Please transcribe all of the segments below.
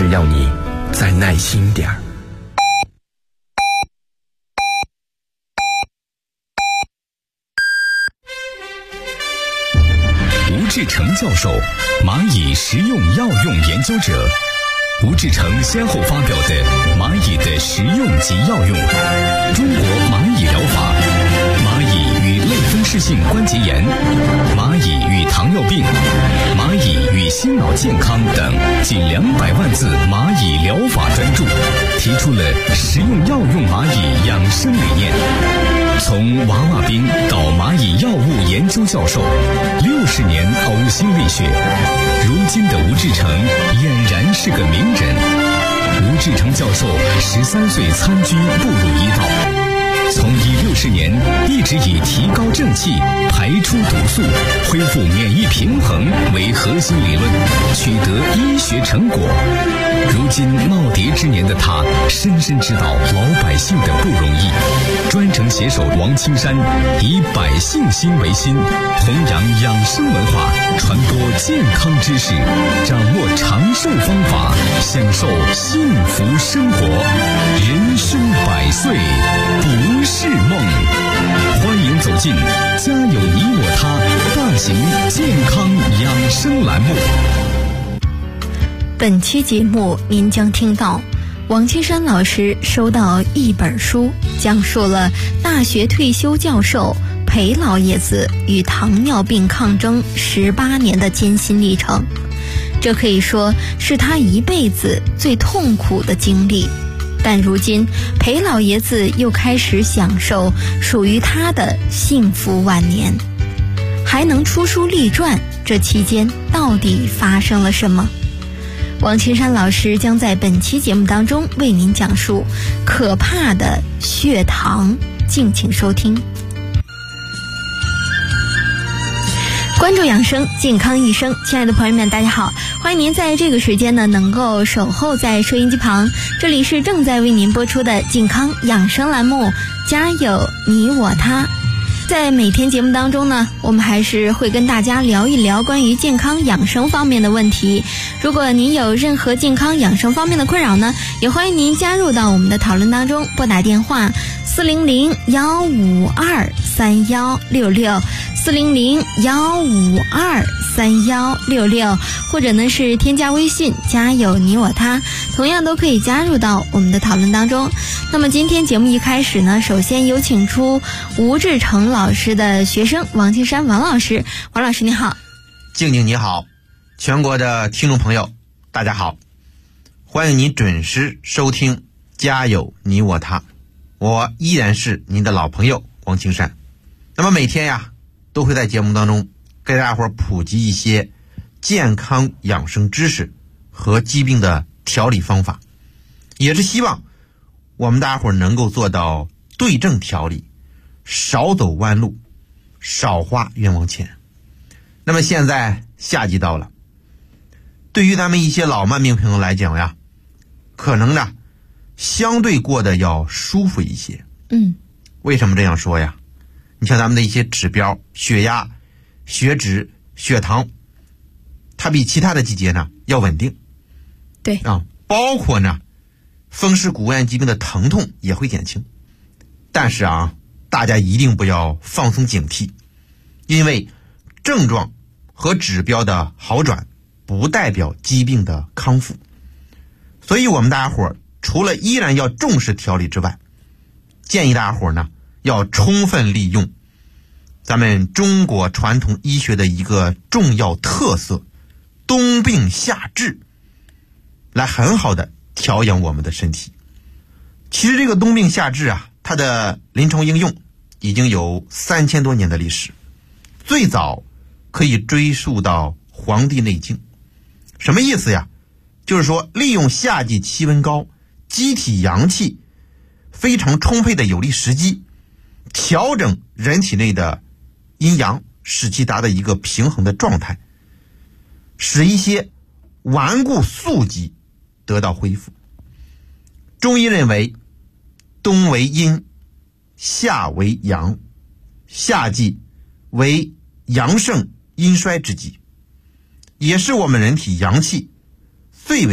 是要你再耐心点儿。 吴志成教授，蚂蚁食用药用研究者。吴志成先后发表的《蚂蚁的食用及药用》、《中国蚂蚁疗法》、《蚂蚁与类风湿性关节炎》、《蚂蚁与糖尿病》、《蚂蚁与心脑健康》等近200万字蚂蚁疗法专著，提出了食用药用蚂蚁养生理念。从娃娃兵到蚂蚁药物研究教授，60年呕心沥血，如今的吴志成俨然是个名人。吴志成教授13岁参军步入医道，从医60年一直以提高正气、排出毒素、恢复免疫平衡为核心理论，取得医学成果。如今耄耋之年的他，深深知道老百姓的不容易，专程携手王青山，以百姓心为心，弘扬养生文化，传播健康知识，掌握长寿方法，享受幸福生活。人生100岁不是梦。欢迎走进家有你我他大型健康养生栏目。 本期节目您将听到王青山老师收到一本书，讲述了大学退休教授裴老爷子与糖尿病抗争18年的艰辛历程，这可以说是他一辈子最痛苦的经历。但如今裴老爷子又开始享受属于他的幸福晚年，还能出书立传，这期间到底发生了什么？王青山老师将在本期节目当中为您讲述可怕的血糖，敬请收听。关注养生，健康一生。亲爱的朋友们，大家好，欢迎您在这个时间呢能够守候在收音机旁，这里是正在为您播出的健康养生栏目，家有你我他。在每天节目当中呢，我们还是会跟大家聊一聊关于健康养生方面的问题。如果您有任何健康养生方面的困扰呢，也欢迎您加入到我们的讨论当中，拨打电话400-152-3166 400-152-3166，或者呢是添加微信家有你我他，同样都可以加入到我们的讨论当中。那么今天节目一开始呢，首先有请出吴志成老师的学生王青山王老师。王老师你好。 静静你好，全国的听众朋友大家好，欢迎您准时收听家有你我他，我依然是您的老朋友王青山。那么每天呀都会在节目当中给大家伙普及一些健康养生知识和疾病的调理方法，也是希望我们大家伙能够做到对症调理，少走弯路，少花冤枉钱。那么现在夏季到了，对于咱们一些老慢病朋友来讲呀，可能呢相对过得要舒服一些。为什么这样说呀？你像咱们的一些指标，血压、血脂、血糖，它比其他的季节呢要稳定。 对啊，包括呢风湿骨关节疾病的疼痛也会减轻。但是啊，大家一定不要放松警惕，因为症状和指标的好转不代表疾病的康复。所以我们大家伙除了依然要重视调理之外，建议大家伙呢要充分利用咱们中国传统医学的一个重要特色，冬病夏治，来很好的调养我们的身体。其实这个冬病夏治啊，它的临床应用已经有3000多年的历史，最早可以追溯到《黄帝内经》。什么意思呀？就是说利用夏季气温高、机体阳气非常充沛的有利时机，调整人体内的阴阳，使其达到一个平衡的状态，使一些顽固宿疾得到恢复。中医认为冬为阴，夏为阳，夏季为阳盛阴衰之际，也是我们人体阳气最为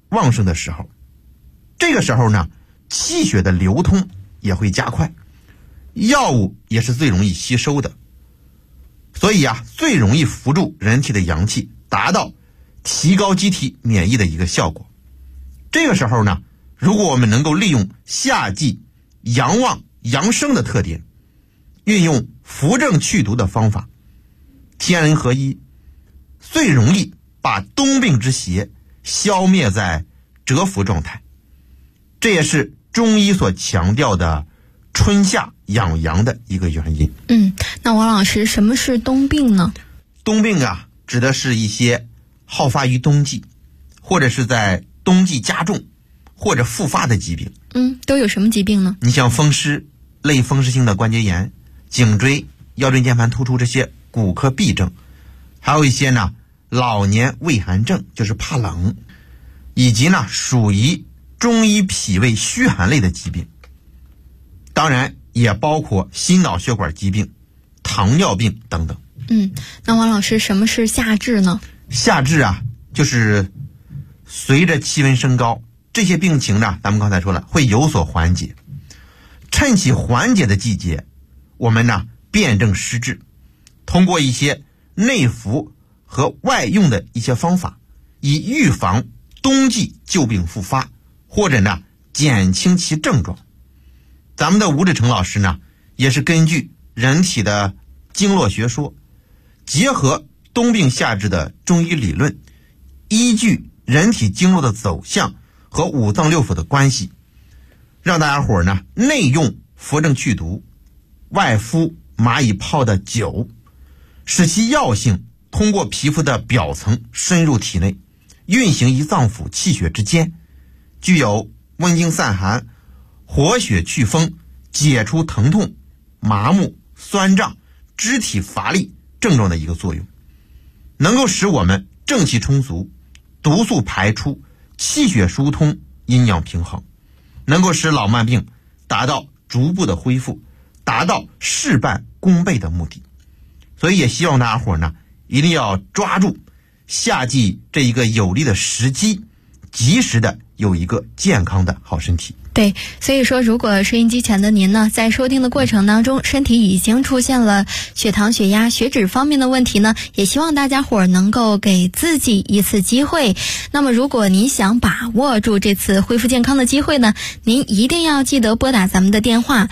旺盛的时候，这个时候呢，气血的流通也会加快，药物也是最容易吸收的，所以最容易扶助人体的阳气，达到提高机体免疫的一个效果。这个时候呢，如果我们能够利用夏季阳旺阳生的特点，运用扶正祛毒的方法，天人合一，最容易把冬病之邪消灭在蛰伏状态。这也是中医所强调的春夏养阳的一个原因。 那王老师，什么是冬病呢？ 冬病指的是一些好发于冬季，或者是在冬季加重或者复发的疾病。 都有什么疾病呢？ 你像风湿、类风湿性的关节炎、颈椎、腰椎间盘突出这些骨科痹症，还有一些呢老年畏寒症，就是怕冷，以及呢属于中医脾胃虚寒类的疾病。当然也包括心脑血管疾病、糖尿病等等。 那王老师，什么是夏至呢？ 夏至就是随着气温升高，这些病情呢，咱们刚才说了会有所缓解。趁其缓解的季节，我们呢辨证施治，通过一些内服和外用的一些方法，以预防冬季旧病复发，或者呢减轻其症状。咱们的吴志成老师呢，也是根据人体的经络学说，结合冬病夏治的中医理论，依据人体经络的走向和五脏六腑的关系，让大家伙呢内用扶正祛毒，外敷蚂蚁泡的酒，使其药性通过皮肤的表层深入体内，运行于脏腑气血之间，具有温经散寒、活血祛风、解除疼痛、麻木、酸胀、肢体乏力症状的一个作用，能够使我们正气充足，毒素排出，气血疏通，阴阳平衡，能够使老慢病达到逐步的恢复，达到事半功倍的目的。所以也希望大家伙呢一定要抓住夏季这一个有利的时机，及时的有一个健康的好身体。 对，所以说如果收音机前的您呢，在收听的过程当中，身体已经出现了血糖、血压、血脂方面的问题呢，也希望大家伙能够给自己一次机会。那么如果您想把握住这次恢复健康的机会呢，您一定要记得拨打咱们的电话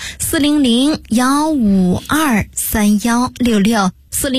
400-152-3166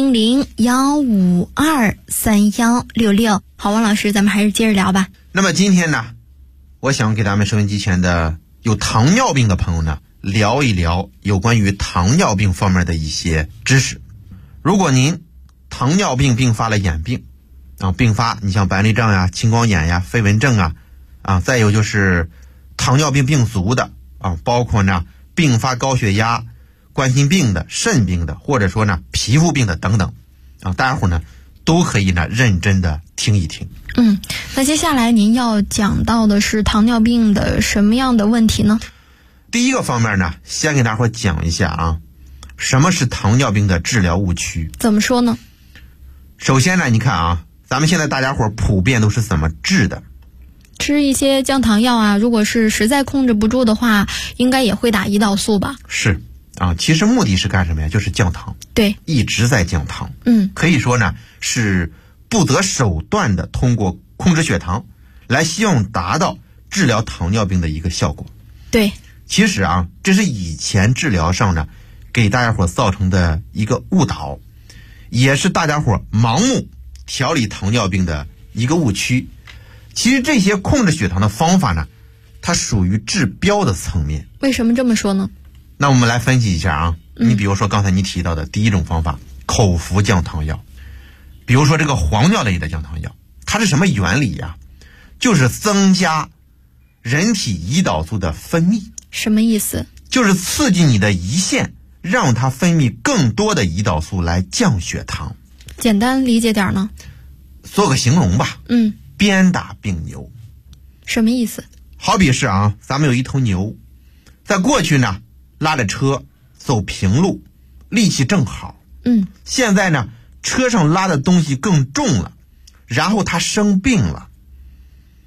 400-152-3166。好，王老师，咱们还是接着聊吧。 那么今天呢，我想给咱们收音机前的有糖尿病的朋友呢，聊一聊有关于糖尿病方面的一些知识。如果您糖尿病并发了眼病并发你像白内障呀、青光眼呀、飞蚊症再有就是糖尿病病足的包括呢并发高血压、冠心病的、肾病的，或者说呢皮肤病的等等大家伙呢都可以呢认真的听一听。 那接下来您要讲到的是糖尿病的什么样的问题呢？ 第一个方面呢，先给大伙讲一下什么是糖尿病的治疗误区。 怎么说呢？ 首先呢，你看咱们现在大家伙普遍都是怎么治的？ 吃一些降糖药如果是实在控制不住的话，应该也会打胰岛素吧？ 是其实目的是干什么呀？就是降糖。 对， 一直在降糖。可以说呢是不择手段的通过控制血糖来希望达到治疗糖尿病的一个效果。 对， 其实这是以前治疗上呢给大家伙造成的一个误导，也是大家伙盲目调理糖尿病的一个误区。其实这些控制血糖的方法呢，它属于治标的层面。 为什么这么说呢？ 那我们来分析一下你比如说刚才你提到的第一种方法，口服降糖药。比如说这个黄尿类的降糖药，它是什么原理呀？就是增加人体胰岛素的分泌。 什么意思？ 就是刺激你的胰腺，让它分泌更多的胰岛素来降血糖。 简单理解点呢？ 做个形容吧。鞭打病牛。 什么意思？ 好比是咱们有一头牛，在过去呢拉着车走平路，力气正好。现在呢车上拉的东西更重了，然后它生病了，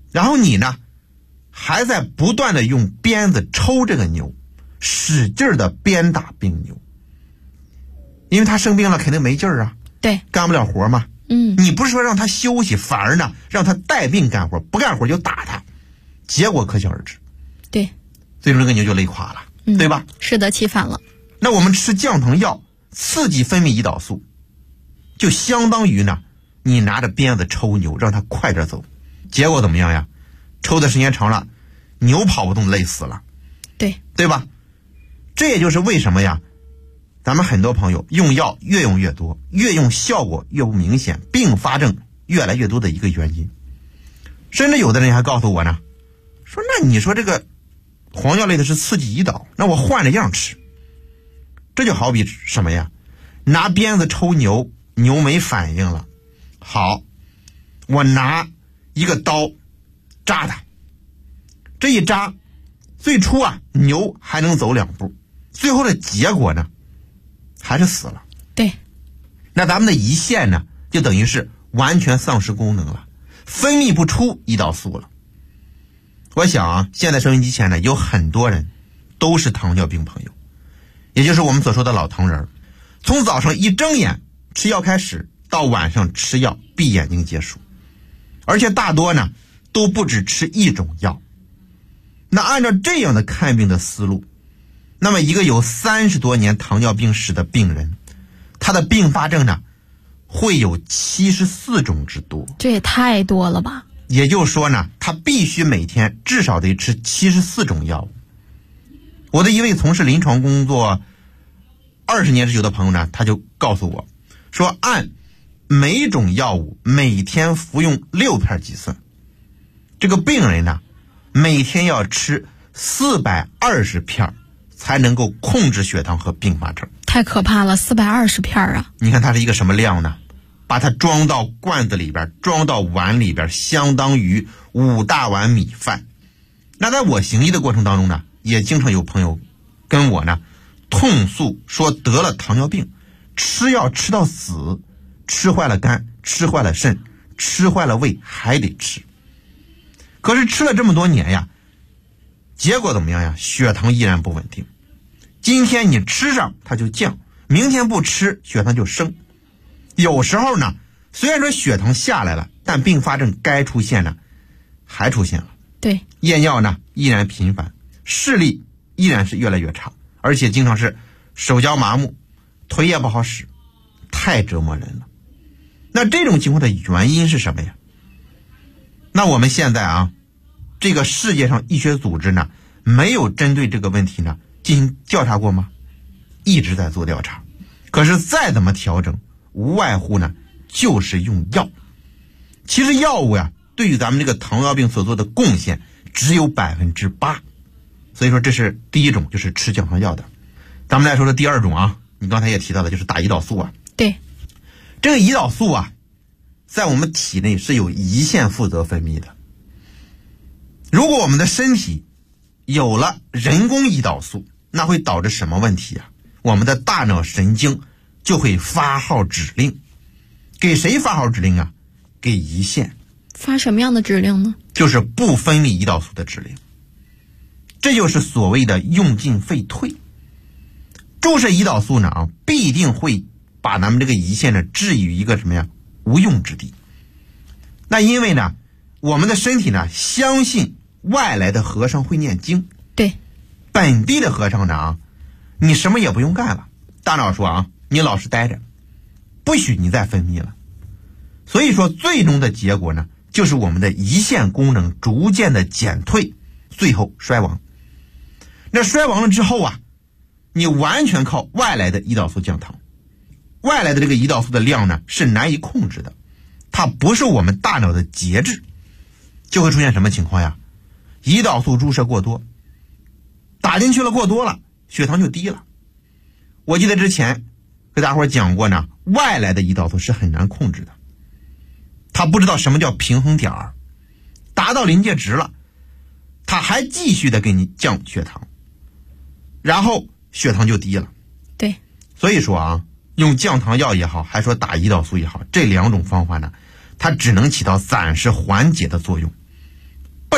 然后你呢还在不断的用鞭子抽这个牛，使劲的鞭打病牛，因为他生病了肯定没劲儿啊， 对， 干不了活嘛。你不是说让他休息，反而呢让他带病干活，不干活就打他，结果可想而知。 对， 最终这个牛就累垮了，对吧？ 适得其反了。 那我们吃降糖药刺激分泌胰岛素，就相当于呢你拿着鞭子抽牛，让它快点走，结果怎么样呀？抽的时间长了，牛跑不动，累死了，对吧？这也就是为什么呀咱们很多朋友用药越用越多，越用效果越不明显，并发症越来越多的一个原因。甚至有的人还告诉我呢，说那你说这个黄药类的是刺激胰岛，那我换着样吃。这就好比什么呀？拿鞭子抽牛，牛没反应了，好，我拿一个刀扎它，这一扎，最初啊牛还能走2步，最后的结果呢还是死了。 对， 那咱们的胰腺呢就等于是完全丧失功能了，分泌不出胰岛素了。我想啊，现在收音机前呢有很多人都是糖尿病朋友，也就是我们所说的老糖人，从早上一睁眼吃药开始，到晚上吃药闭眼睛结束，而且大多呢都不只吃一种药。那按照这样的看病的思路，那么一个有30多年糖尿病史的病人，他的并发症呢会有74种之多。 这也太多了吧？ 也就是说呢，他必须每天至少得吃74种药物。我的一位从事临床工作20年之久的朋友呢，他就告诉我说，按每种药物每天服用6片计算，这个病人呢每天要吃420片才能够控制血糖和并发症。 太可怕了，420片啊！ 你看它是一个什么量呢？把它装到罐子里边，装到碗里边，相当于5大碗米饭。那在我行医的过程当中呢，也经常有朋友跟我呢痛诉说得了糖尿病，吃药吃到死，吃坏了肝，吃坏了肾，吃坏了胃，还得吃。可是吃了这么多年呀，结果怎么样呀？血糖依然不稳定。今天你吃上它就降，明天不吃血糖就升。有时候呢，虽然说血糖下来了，但并发症该出现呢还出现了。 对， 夜尿呢依然频繁，视力依然是越来越差，而且经常是手脚麻木，腿也不好使，太折磨人了。那这种情况的原因是什么呀？那我们现在啊，这个世界上医学组织呢没有针对这个问题呢进行调查过吗？一直在做调查，可是再怎么调整，无外乎呢就是用药。其实药物呀对于咱们这个糖尿病所做的贡献只有8%，所以说这是第一种，就是吃降糖药的。咱们来说说第二种啊，你刚才也提到了，就是打胰岛素啊。 对， 这个胰岛素啊在我们体内是由胰腺负责分泌的。如果我们的身体有了人工胰岛素，那会导致什么问题啊？我们的大脑神经就会发号指令。给谁发号指令啊？给胰腺。 发什么样的指令呢？ 就是不分泌胰岛素的指令。这就是所谓的用进废退。注射胰岛素呢必定会把咱们这个胰腺呢置于一个什么呀无用之地。那因为呢我们的身体呢相信外来的和尚会念经， 对， 本地的和尚呢你什么也不用干了，大脑说啊你老实待着，不许你再分泌了。所以说最终的结果呢就是我们的胰腺功能逐渐的减退，最后衰亡。那衰亡了之后啊，你完全靠外来的胰岛素降糖。外来的这个胰岛素的量呢是难以控制的，它不是我们大脑的节制，就会出现什么情况呀？胰岛素注射过多，打进去了过多了，血糖就低了。我记得之前给大伙讲过呢，外来的胰岛素是很难控制的，它不知道什么叫平衡点儿，达到临界值了，它还继续的给你降血糖，然后血糖就低了。 对， 所以说啊，用降糖药也好，还说打胰岛素也好，这2种方法呢，它只能起到暂时缓解的作用，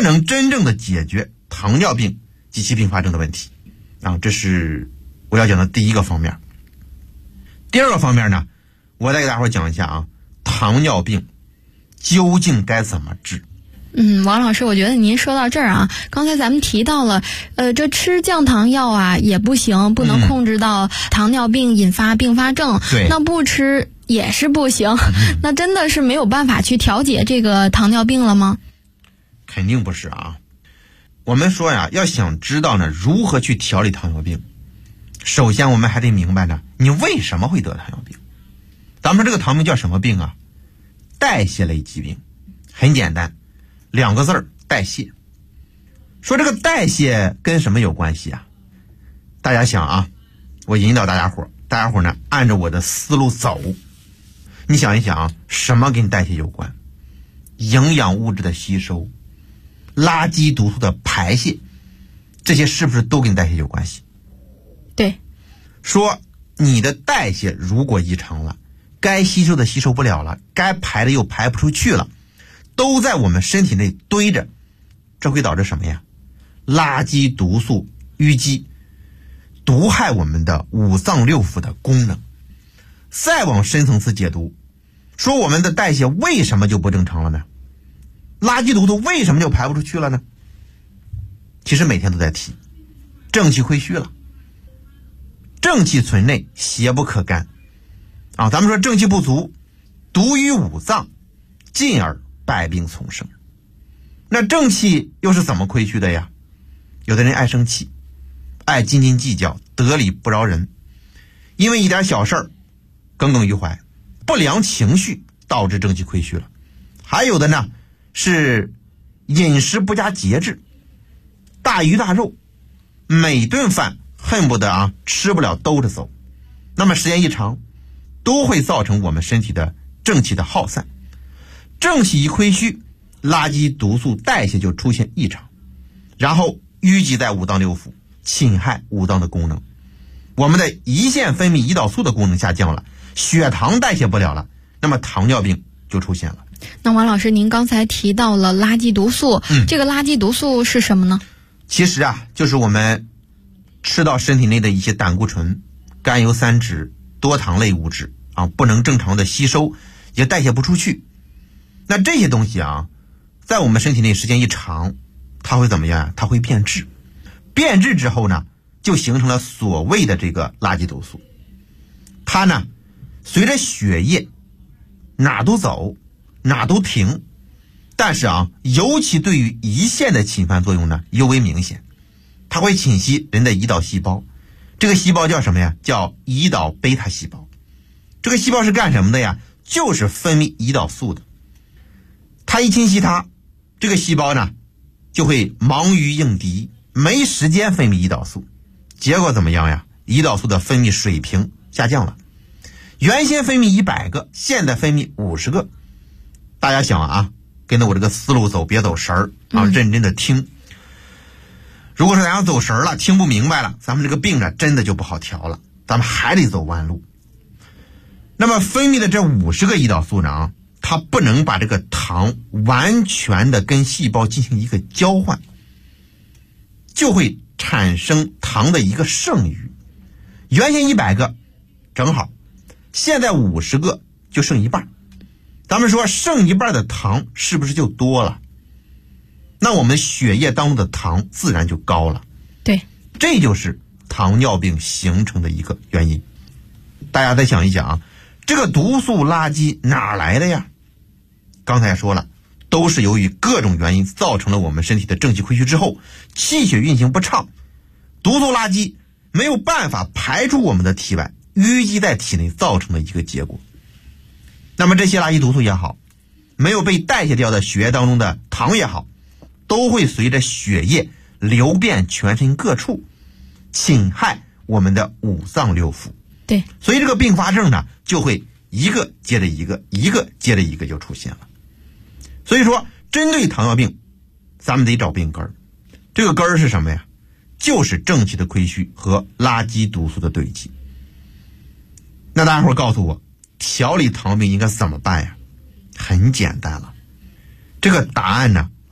不能真正的解决糖尿病及其并发症的问题啊，这是我要讲的第一个方面。第二个方面呢，我再给大伙讲一下啊，糖尿病究竟该怎么治。 王老师，我觉得您说到这儿啊，刚才咱们提到了，这吃降糖药啊也不行，不能控制到糖尿病引发并发症。 对， 那不吃也是不行。那真的是没有办法去调节这个糖尿病了吗？ 肯定不是啊。我们说呀，要想知道呢如何去调理糖尿病，首先我们还得明白呢，你为什么会得糖尿病。咱们说这个糖尿病叫什么病啊？代谢类疾病。很简单，2个字儿，代谢。说这个代谢跟什么有关系啊？大家想啊，我引导大家伙呢按照我的思路走。你想一想啊，什么跟代谢有关？营养物质的吸收，垃圾毒素的排泄，这些是不是都跟代谢有关系？ 对。 说你的代谢如果异常了，该吸收的吸收不了了，该排的又排不出去了，都在我们身体内堆着，这会导致什么呀？垃圾毒素淤积，毒害我们的五脏六腑的功能。再往深层次解读，说我们的代谢为什么就不正常了呢？垃圾毒素为什么就排不出去了呢？其实每天都在提，正气亏虚了，正气存内，邪不可干啊！咱们说正气不足，毒于五脏，进而百病丛生。那正气又是怎么亏虚的呀？有的人爱生气，爱斤斤计较，得理不饶人，因为一点小事儿耿耿于怀，不良情绪导致正气亏虚了。还有的呢是饮食不佳节制，大鱼大肉，每顿饭恨不得吃不了兜着走，那么时间一长都会造成我们身体的正气的耗散。正气一亏虚，垃圾毒素代谢就出现异常，然后淤积在五脏六腑，侵害五脏的功能，我们的胰腺分泌胰岛素的功能下降了，血糖代谢不了了，那么糖尿病就出现了。 那王老师，您刚才提到了垃圾毒素，这个垃圾毒素是什么呢？ 其实就是我们吃到身体内的一些胆固醇、甘油三酯、多糖类物质不能正常的吸收，也代谢不出去。那这些东西在我们身体内时间一长，它会怎么样？它会变质。变质之后呢，就形成了所谓的这个垃圾毒素。它呢，随着血液哪都走，哪都停，但是尤其对于胰腺的侵犯作用呢尤为明显。它会侵袭人的胰岛细胞，这个细胞叫什么呀？叫胰岛贝塔细胞。这个细胞是干什么的呀？就是分泌胰岛素的。它一侵袭它，这个细胞呢就会忙于应敌，没时间分泌胰岛素，结果怎么样呀？胰岛素的分泌水平下降了，原先分泌100个，现在分泌50个。大家想跟着我这个思路走，别走神儿认真的听。如果说咱要走神儿了，听不明白了，咱们这个病真的就不好调了，咱们还得走弯路。那么分泌的这50个胰岛素呢，它不能把这个糖完全的跟细胞进行一个交换，就会产生糖的一个剩余。原先100个正好，现在50个就剩一半。咱们说剩一半的糖是不是就多了？那我们血液当中的糖自然就高了。 对， 这就是糖尿病形成的一个原因。大家再想一想这个毒素垃圾哪来的呀？刚才说了，都是由于各种原因造成了我们身体的正气亏虚之后，气血运行不畅，毒素垃圾没有办法排出我们的体外，淤积在体内造成的一个结果。那么这些垃圾毒素也好，没有被代谢掉的血液当中的糖也好，都会随着血液流遍全身各处，侵害我们的五脏六腑。 对， 所以这个并发症呢，就会一个接着一个，一个接着一个就出现了。所以说针对糖尿病，咱们得找病根儿。这个根儿是什么呀？就是正气的亏虚和垃圾毒素的堆积。那大家伙告诉我，调理糖尿病应该怎么办呀？很简单了，这个答案呢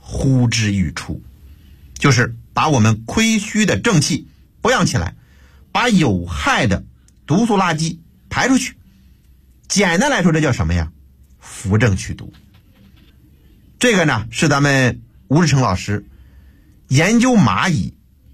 呼之欲出，就是把我们亏虚的正气补养起来，把有害的毒素垃圾排出去。简单来说，这叫什么呀？扶正祛毒。这个呢，是咱们吴志成老师研究蚂蚁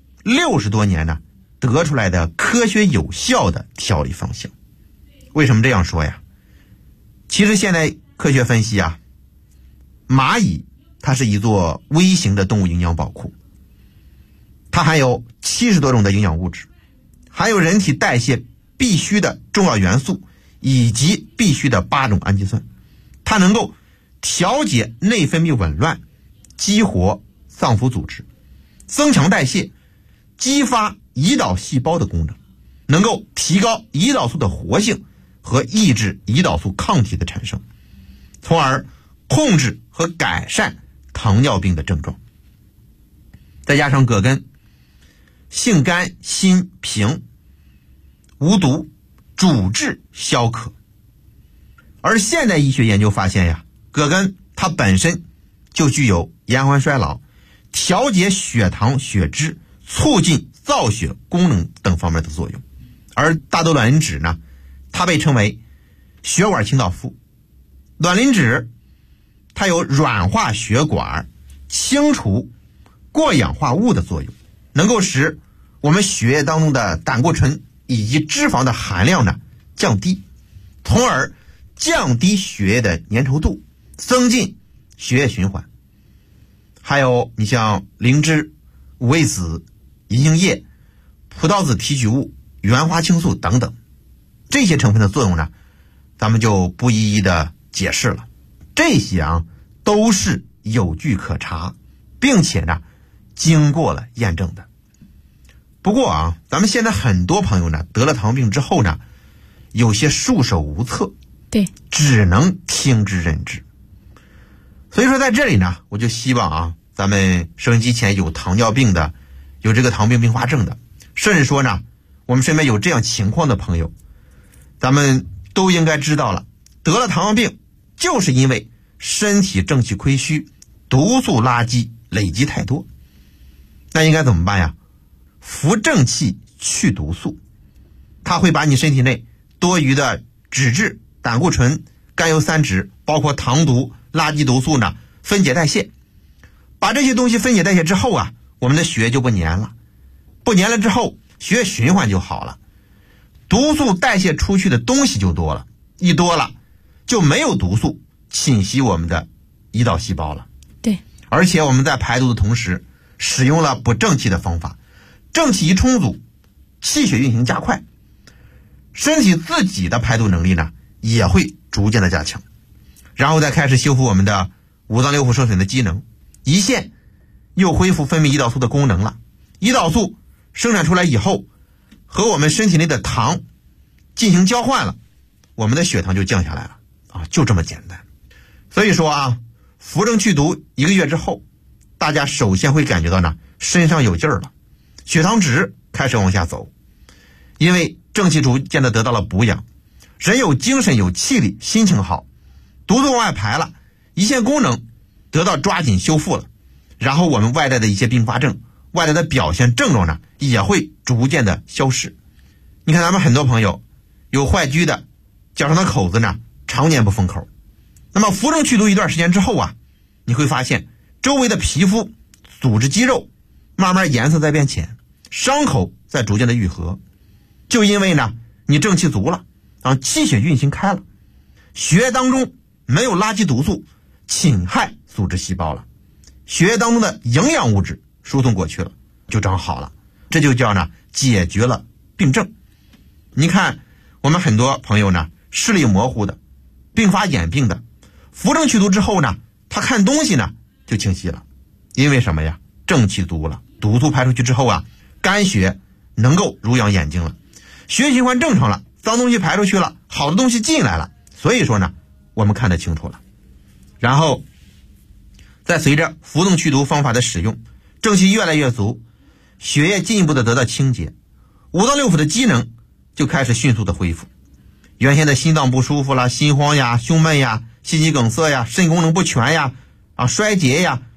60多年呢得出来的科学有效的调理方向。为什么这样说呀？其实现在科学分析啊，蚂蚁它是一座微型的动物营养宝库，它含有70多种的营养物质，含有人体代谢必须的重要元素以及必须的8种氨基酸，它能够调节内分泌紊乱，激活脏腑组织，增强代谢，激发胰岛细胞的功能，能够提高胰岛素的活性和抑制胰岛素抗体的产生，从而控制和改善糖尿病的症状。再加上葛根，性甘辛平，无毒，主治消渴。而现代医学研究发现呀，葛根它本身就具有延缓衰老、调节血糖血脂、促进造血功能等方面的作用。而大豆卵磷脂呢，它被称为血管清道夫。卵磷脂它有软化血管、清除过氧化物的作用，能够使我们血液当中的胆固醇以及脂肪的含量呢降低，从而降低血液的粘稠度，增进血液循环。还有你像灵芝、五味子、银杏叶、葡萄籽提取物、原花青素等等，这些成分的作用呢，咱们就不一一的解释了。这些啊都是有据可查，并且呢经过了验证的。不过啊，咱们现在很多朋友呢得了糖尿病之后呢，有些束手无策， 对， 只能听之任之。所以说在这里呢，我就希望啊，咱们收音机前有糖尿病的，有这个糖尿病并发症的，甚至说呢我们身边有这样情况的朋友，咱们都应该知道了，得了糖尿病就是因为身体正气亏虚，毒素垃圾累积太多。那应该怎么办呀？扶正气去毒素，它会把你身体内多余的脂质、胆固醇、甘油三酯，包括糖毒、垃圾毒素呢分解代谢。把这些东西分解代谢之后啊，我们的血液就不粘了，不粘了之后血液循环就好了，毒素代谢出去的东西就多了，一多了就没有毒素侵袭我们的胰岛细胞了。 对， 而且我们在排毒的同时使用了补正气的方法，正气一充足，气血运行加快，身体自己的排毒能力呢也会逐渐的加强，然后再开始修复我们的五脏六腑受损的机能，胰腺又恢复分泌胰岛素的功能了。胰岛素生产出来以后，和我们身体内的糖进行交换了，我们的血糖就降下来了啊，就这么简单。所以说啊，扶正祛毒1个月之后，大家首先会感觉到呢身上有劲儿了，血糖值开始往下走，因为正气逐渐的得到了补养，人有精神有气力，心情好，毒素往外排了，胰腺功能得到抓紧修复了，然后我们外在的一些并发症，外在的表现症状呢也会逐渐的消失。你看咱们很多朋友有坏疽的，脚上的口子呢常年不封口，那么扶正祛毒一段时间之后啊，你会发现周围的皮肤组织肌肉慢慢颜色在变浅，伤口在逐渐的愈合，就因为呢你正气足了啊，气血运行开了，血液当中没有垃圾毒素侵害组织细胞了，血液当中的营养物质输送过去了，就长好了，这就叫呢解决了病症。你看我们很多朋友呢视力模糊的，并发眼病的，扶正祛毒之后呢，他看东西呢就清晰了，因为什么呀？正气足了，毒素排出去之后啊，肝血能够濡养眼睛了，血液循环正常了，脏东西排出去了，好的东西进来了，所以说呢我们看得清楚了。然后再随着扶正祛毒方法的使用，正气越来越足，血液进一步的得到清洁，五脏六腑的机能就开始迅速的恢复，原先的心脏不舒服啦，心慌呀、胸闷呀、心肌梗塞呀、肾功能不全呀、衰竭呀、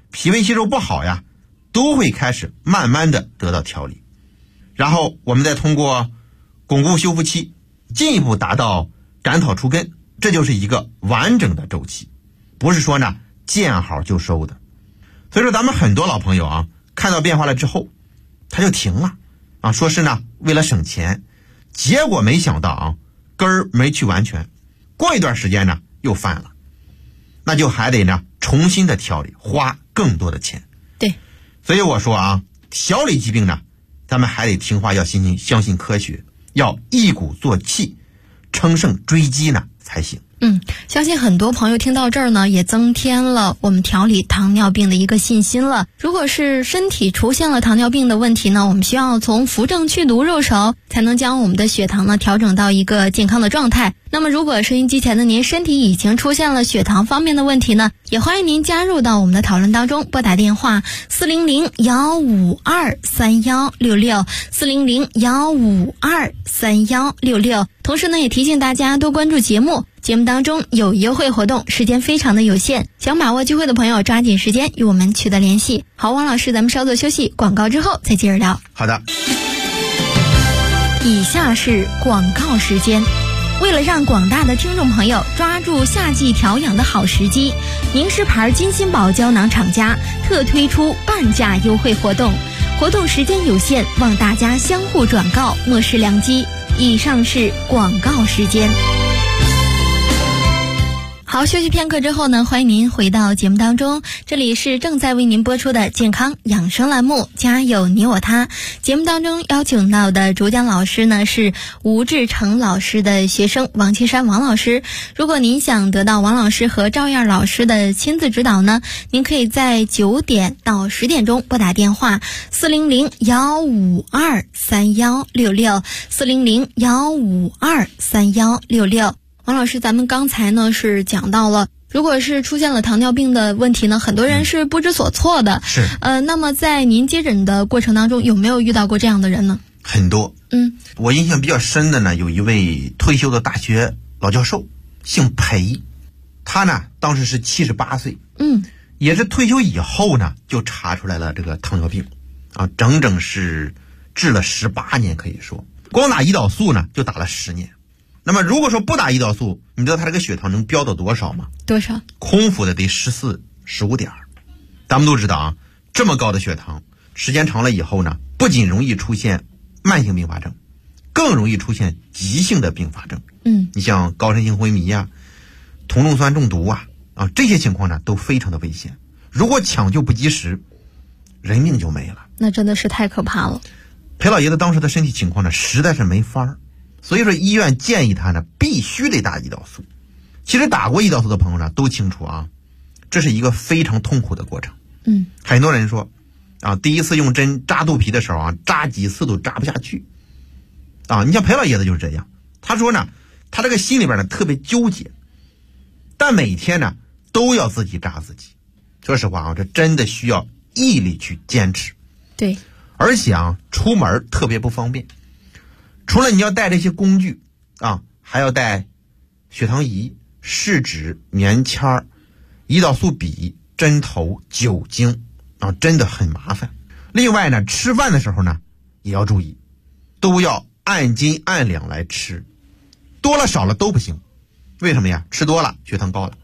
脾胃吸收不好呀，都会开始慢慢的得到调理。然后我们再通过巩固修复期，进一步达到斩草除根，这就是一个完整的周期，不是说呢见好就收的。所以说咱们很多老朋友啊，看到变化了之后他就停了啊，说是呢为了省钱，结果没想到啊根儿没去完全，过一段时间呢又犯了，那就还得呢重新的调理，花更多的钱。 对， 所以我说啊，调理疾病呢，咱们还得听话，要相信科学，要一鼓作气，乘胜追击呢才行。 相信很多朋友听到这儿呢，也增添了我们调理糖尿病的一个信心了。如果是身体出现了糖尿病的问题呢，我们需要从扶正祛毒入手，才能将我们的血糖呢调整到一个健康的状态。那么如果收音机前的您身体已经出现了血糖方面的问题呢，也欢迎您加入到我们的讨论当中，拨打电话400-152-3166 400-152-3166。同时呢，也提醒大家多关注节目，节目当中有优惠活动，时间非常的有限，想把握机会的朋友抓紧时间与我们取得联系。好，王老师，咱们稍作休息，广告之后再接着聊。 好的， 以下是广告时间。为了让广大的听众朋友抓住夏季调养的好时机，宁氏牌金心宝胶囊厂家特推出半价优惠活动，活动时间有限，望大家相互转告，莫失良机。以上是广告时间。好，休息片刻之后呢，欢迎您回到节目当中，这里是正在为您播出的健康养生栏目，家有你我他。节目当中邀请到的主讲老师呢是吴志成老师的学生王青山王老师。如果您想得到王老师和赵燕老师的亲自指导呢，您可以在9点到10点钟拨打电话400-152-3166 400-152-3166。王老师，咱们刚才呢是讲到了，如果是出现了糖尿病的问题呢，很多人是不知所措的。 是。 那么在您接诊的过程当中，有没有遇到过这样的人呢？ 很多。我印象比较深的呢，有一位退休的大学老教授，姓裴，他呢当时是78岁，也是退休以后呢就查出来了这个糖尿病，啊，整整是治了18年，可以说光打胰岛素呢就打了10年。那么如果说不打胰岛素，你知道他这个血糖能飙到多少吗？ 多少？ 空腹的得14、15点。咱们都知道啊，这么高的血糖，时间长了以后呢，不仅容易出现慢性并发症，更容易出现急性的并发症。你像高山性昏迷啊、酮重酸中毒啊，这些情况呢都非常的危险。如果抢救不及时，人命就没了。 那真的是太可怕了。 裴老爷子当时的身体情况呢，实在是没法儿。所以说医院建议他呢必须得打胰岛素。其实打过胰岛素的朋友呢都清楚啊，这是一个非常痛苦的过程。很多人说啊，第一次用针扎肚皮的时候啊，扎几次都扎不下去啊。你像裴老爷子就是这样，他说呢他这个心里边呢特别纠结，但每天呢都要自己扎自己。说实话啊，这真的需要毅力去坚持。 对， 而且啊出门特别不方便，除了你要带这些工具啊，还要带血糖仪、试纸、棉签、胰岛素笔、针头、酒精啊，真的很麻烦。另外呢，吃饭的时候呢也要注意，都要按斤按两来吃，多了少了都不行。为什么呀？吃多了血糖高了，